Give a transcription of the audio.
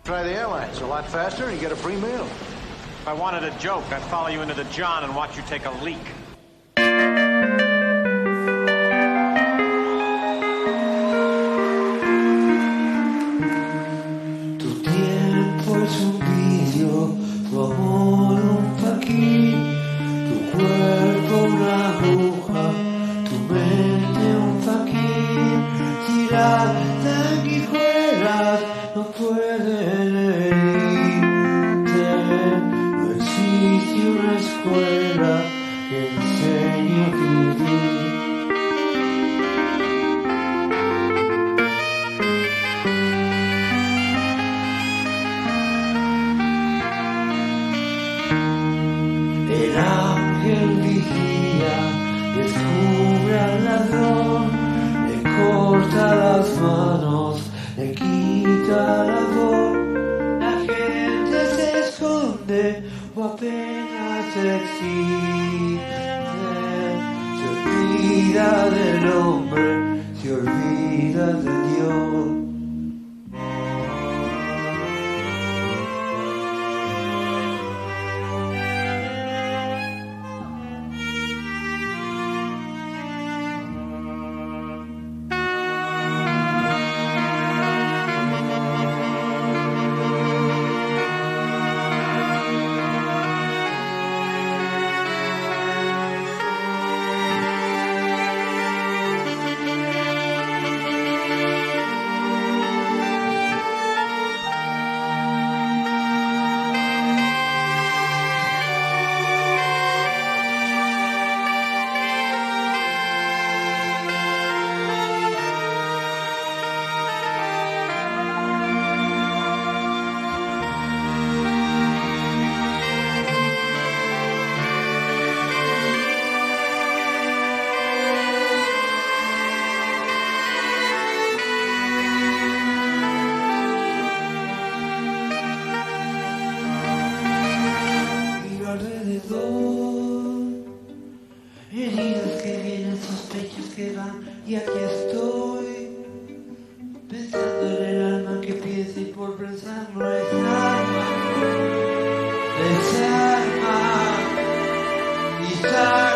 Try the airline. It's a lot faster and you get a free meal. If I wanted a joke, I'd follow you into the John and watch you take a leak. Tu tiempo es un vidrio, tu amor un faquín, tu cuerpo una aguja, tu mente un faquín. Si las sanguijuelas no pueden herirte, no existe una escuela que enseñe a vivir. El ángel vigía, descubre al ladrón, le corta las manos, le quita la voz. La gente se esconde o apenas existe. Se olvida del hombre, se olvida de Dios. Heridas que vienen, sospechas que van, y aquí estoy, pensando en el alma que piensa y por pensar no es alma, desarma y salva.